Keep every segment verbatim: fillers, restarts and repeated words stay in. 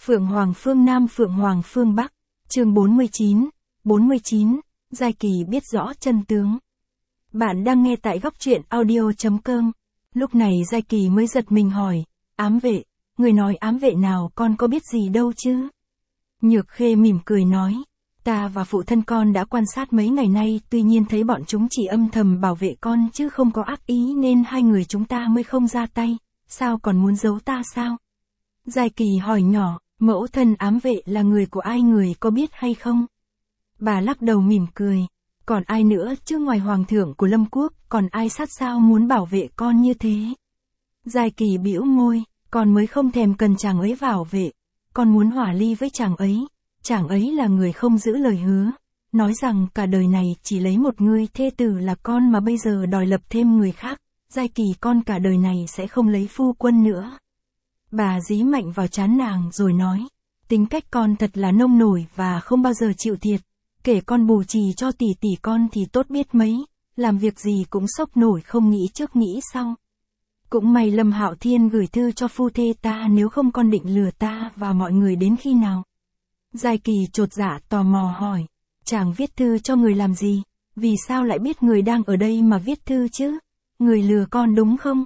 Phượng Hoàng phương Nam Phượng Hoàng phương Bắc, chương bốn mươi chín, bốn mươi chín, Giai Kỳ biết rõ chân tướng. Bạn đang nghe tại góc truyện audio.com. Lúc này Giai Kỳ mới giật mình hỏi, ám vệ, người nói ám vệ nào con có biết gì đâu chứ? Nhược Khê mỉm cười nói, ta và phụ thân con đã quan sát mấy ngày nay, tuy nhiên thấy bọn chúng chỉ âm thầm bảo vệ con chứ không có ác ý nên hai người chúng ta mới không ra tay, sao còn muốn giấu ta sao? Giai Kỳ hỏi nhỏ, mẫu thân ám vệ là người của ai, người có biết hay không? Bà lắc đầu mỉm cười, còn ai nữa chứ, ngoài hoàng thượng của Lâm Quốc, còn ai sát sao muốn bảo vệ con như thế? Giai Kỳ bĩu môi, con mới không thèm cần chàng ấy bảo vệ, con muốn hòa ly với chàng ấy, chàng ấy là người không giữ lời hứa, nói rằng cả đời này chỉ lấy một người thê tử là con mà bây giờ đòi lập thêm người khác, Giai Kỳ con cả đời này sẽ không lấy phu quân nữa. Bà dí mạnh vào trán nàng rồi nói, tính cách con thật là nông nổi và không bao giờ chịu thiệt, kể con bù trì cho tỷ tỷ con thì tốt biết mấy, làm việc gì cũng sốc nổi không nghĩ trước nghĩ sau. Cũng may Lâm Hạo Thiên gửi thư cho phu thê ta, nếu không con định lừa ta và mọi người đến khi nào? Giai Kỳ chột dạ tò mò hỏi, chàng viết thư cho người làm gì? Vì sao lại biết người đang ở đây mà viết thư chứ? Người lừa con đúng không?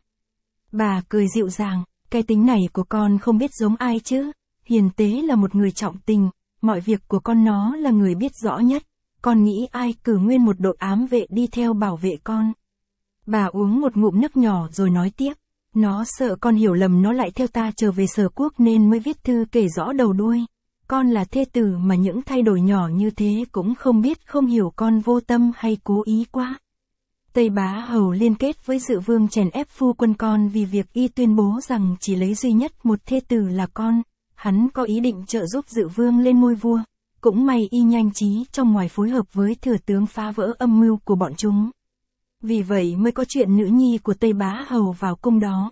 Bà cười dịu dàng, cái tính này của con không biết giống ai chứ? Hiền Tế là một người trọng tình, mọi việc của con nó là người biết rõ nhất, con nghĩ ai cử nguyên một đội ám vệ đi theo bảo vệ con? Bà uống một ngụm nước nhỏ rồi nói tiếp, nó sợ con hiểu lầm nó lại theo ta trở về Sở Quốc nên mới viết thư kể rõ đầu đuôi. Con là thê tử mà những thay đổi nhỏ như thế cũng không biết không hiểu, con vô tâm hay cố ý quá. Tây Bá Hầu liên kết với Dự Vương chèn ép phu quân con vì việc y tuyên bố rằng chỉ lấy duy nhất một thê tử là con, hắn có ý định trợ giúp Dự Vương lên ngôi vua, cũng may y nhanh trí trong ngoài phối hợp với thừa tướng phá vỡ âm mưu của bọn chúng. Vì vậy mới có chuyện nữ nhi của Tây Bá Hầu vào cung đó.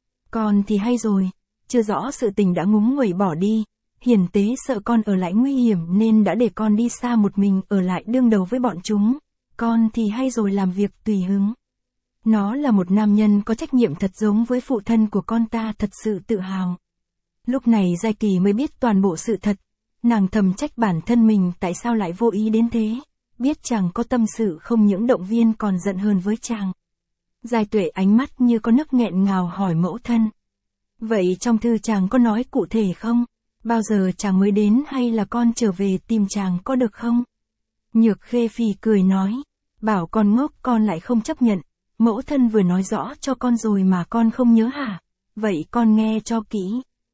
Con thì hay rồi, chưa rõ sự tình đã ngúng nguẩy bỏ đi, Hiền Tế sợ con ở lại nguy hiểm nên đã để con đi xa một mình ở lại đương đầu với bọn chúng, con thì hay rồi làm việc tùy hứng. Nó là một nam nhân có trách nhiệm thật giống với phụ thân của con, ta thật sự tự hào. Lúc này Giai Kỳ mới biết toàn bộ sự thật, nàng thầm trách bản thân mình tại sao lại vô ý đến thế, biết chàng có tâm sự không những động viên còn giận hơn với chàng. Giai Tuệ ánh mắt như có nước nghẹn ngào hỏi mẫu thân. Vậy trong thư chàng có nói cụ thể không? Bao giờ chàng mới đến hay là con trở về tìm chàng có được không? Nhược Khê phì cười nói, bảo con ngốc con lại không chấp nhận, mẫu thân vừa nói rõ cho con rồi mà con không nhớ hả? Vậy con nghe cho kỹ.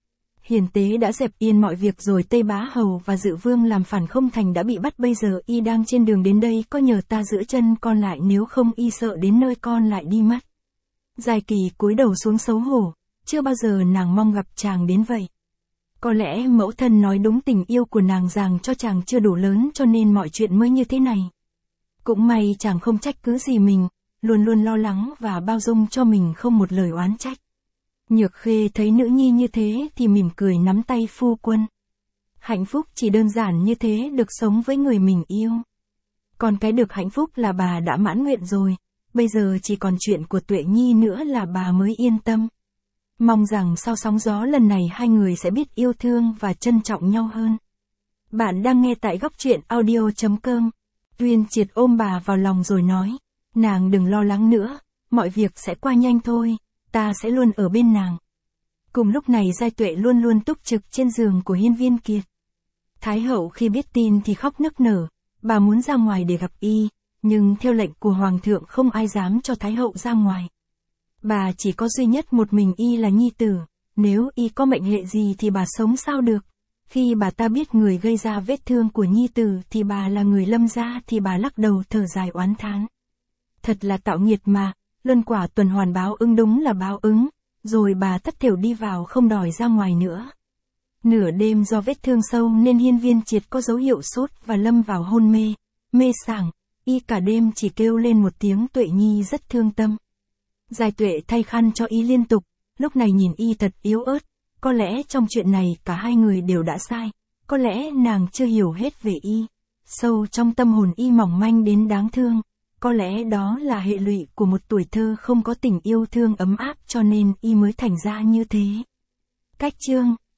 Hiền Tế đã dẹp yên mọi việc rồi, Tây Bá Hầu và Dự Vương làm phản không thành đã bị bắt, bây giờ y đang trên đường đến đây, có nhờ ta giữ chân con lại, nếu không y sợ đến nơi con lại đi mất. Giai Kỳ cúi đầu xuống xấu hổ, chưa bao giờ nàng mong gặp chàng đến vậy. Có lẽ mẫu thân nói đúng, tình yêu của nàng dành cho chàng chưa đủ lớn cho nên mọi chuyện mới như thế này. Cũng may chàng không trách cứ gì mình, luôn luôn lo lắng và bao dung cho mình, không một lời oán trách. Nhược Khê thấy nữ nhi như thế thì mỉm cười nắm tay phu quân. Hạnh phúc chỉ đơn giản như thế, được sống với người mình yêu. Còn cái được hạnh phúc là bà đã mãn nguyện rồi, bây giờ chỉ còn chuyện của Tuệ Nhi nữa là bà mới yên tâm. Mong rằng sau sóng gió lần này hai người sẽ biết yêu thương và trân trọng nhau hơn. Bạn đang nghe tại góc truyện audio.com. Tuyên Triệt ôm bà vào lòng rồi nói, nàng đừng lo lắng nữa, mọi việc sẽ qua nhanh thôi, ta sẽ luôn ở bên nàng. Cùng lúc này Giai Tuệ luôn luôn túc trực trên giường của Hiên Viên Kiệt. Thái hậu khi biết tin thì khóc nức nở, bà muốn ra ngoài để gặp y, nhưng theo lệnh của hoàng thượng không ai dám cho thái hậu ra ngoài. Bà chỉ có duy nhất một mình y là nhi tử, nếu y có mệnh hệ gì thì bà sống sao được. Khi bà ta biết người gây ra vết thương của nhi tử thì bà là người Lâm gia thì bà lắc đầu thở dài oán thán. Thật là tạo nghiệt mà, luân quả tuần hoàn, báo ứng đúng là báo ứng, rồi bà thất thểu đi vào không đòi ra ngoài nữa. Nửa đêm do vết thương sâu nên Hiên Viên Triệt có dấu hiệu sốt và lâm vào hôn mê, mê sảng, y cả đêm chỉ kêu lên một tiếng Tuệ Nhi rất thương tâm. Giai Tuệ thay khăn cho y liên tục, lúc này nhìn y thật yếu ớt, có lẽ trong chuyện này cả hai người đều đã sai, có lẽ nàng chưa hiểu hết về y, sâu trong tâm hồn y mỏng manh đến đáng thương, có lẽ đó là hệ lụy của một tuổi thơ không có tình yêu thương ấm áp cho nên y mới thành ra như thế. Cách chương